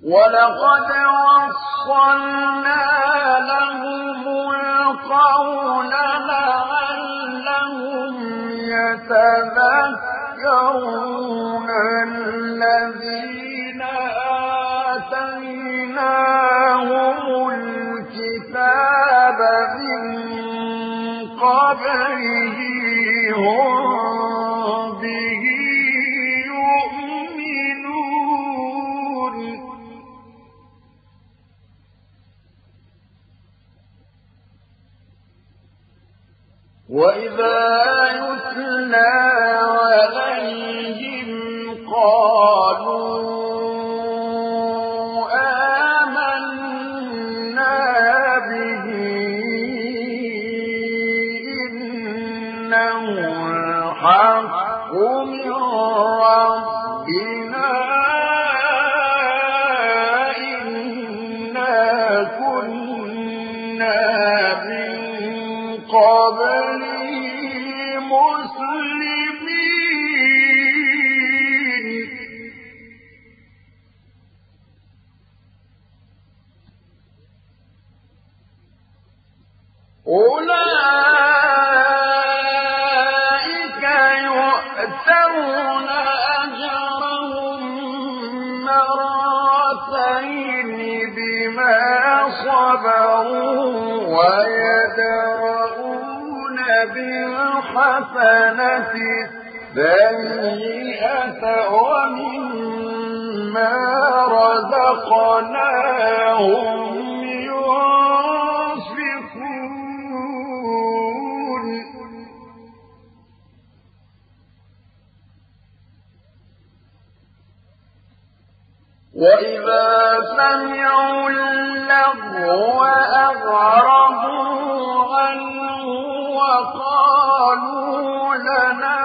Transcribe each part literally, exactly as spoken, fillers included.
ولقد وصلنا لهم القول لعلهم يتذكرون الذين آتيناهم الكتاب من قبله هم به يؤمنون وإذا يتلى عليهم قالوا آمنا به إنه الحق من ربنا إنا كنا من قبله مسلمين أولئك يؤتون أجرهم مرتين بما صبروا ويدرؤون بالحسنة السيئة ومما رزقناهم ينفقون وإذا سمعوا اللغو أعرضوا عنه وقالوا لنا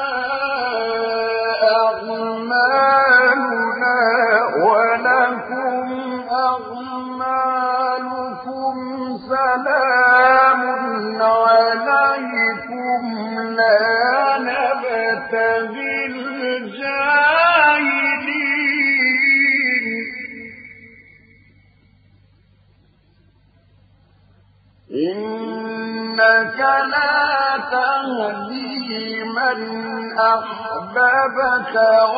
أعمالنا ولكم أعمالكم سلام عليكم لا نبتغي الجاهلين إنك لا تهدي من أحببت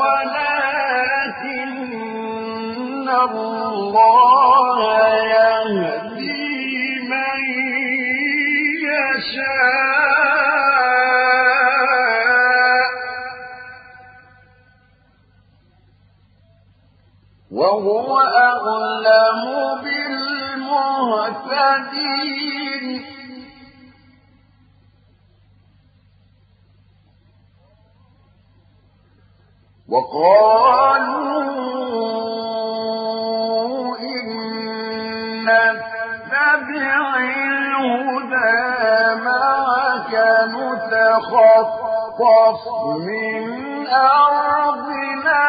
ولكن الله يهدي من يشاء وهو أعلم بالمهتدين وقالوا إن نتبع الهدى معك نتخطف من أرضنا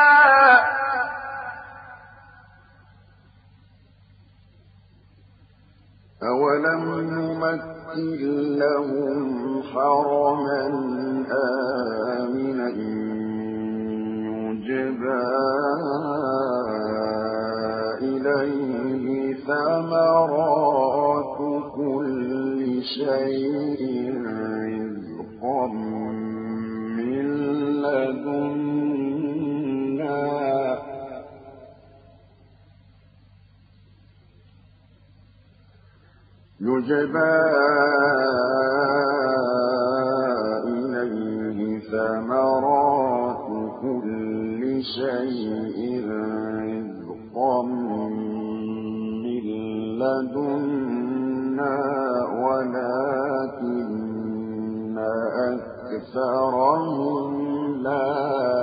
أولم نمكن لهم حرما آمنا يجبى إليه ثمرات كل شيء رزقا من لدنا يجبى إليه ثمرات كل شيء رزقا من لدنا ولكن أكثرهم لا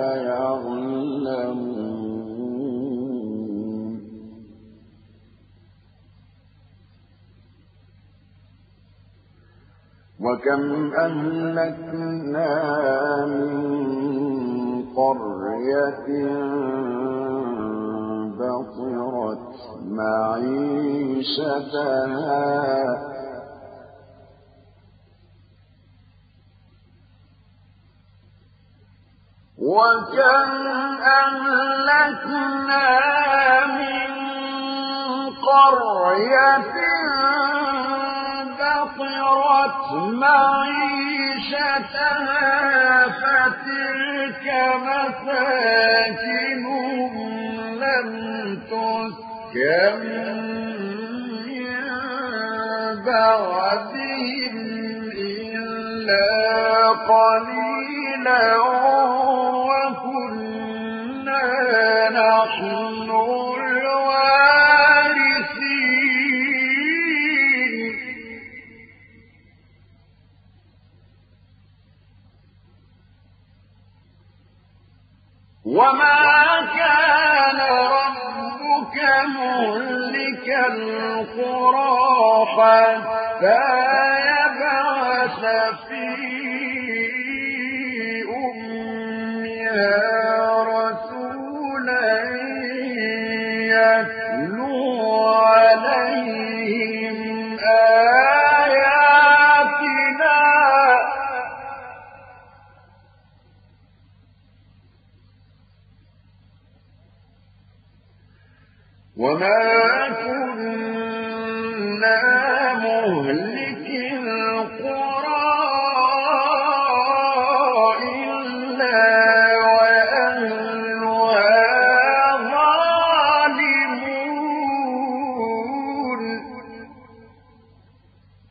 يعلمون وكم أهلكنا من قرية بطرت معيشتها وكم أهلكنا من قرية بطرت معيشتها فتلك مساكنهم لم تسكن من بعدهم إلا قليلا وكنا نحن الوارثين. وما كان ربك مهلك القرى حتى يبعث في أمها رسولا يتلو عليهم آياتنا وما كنا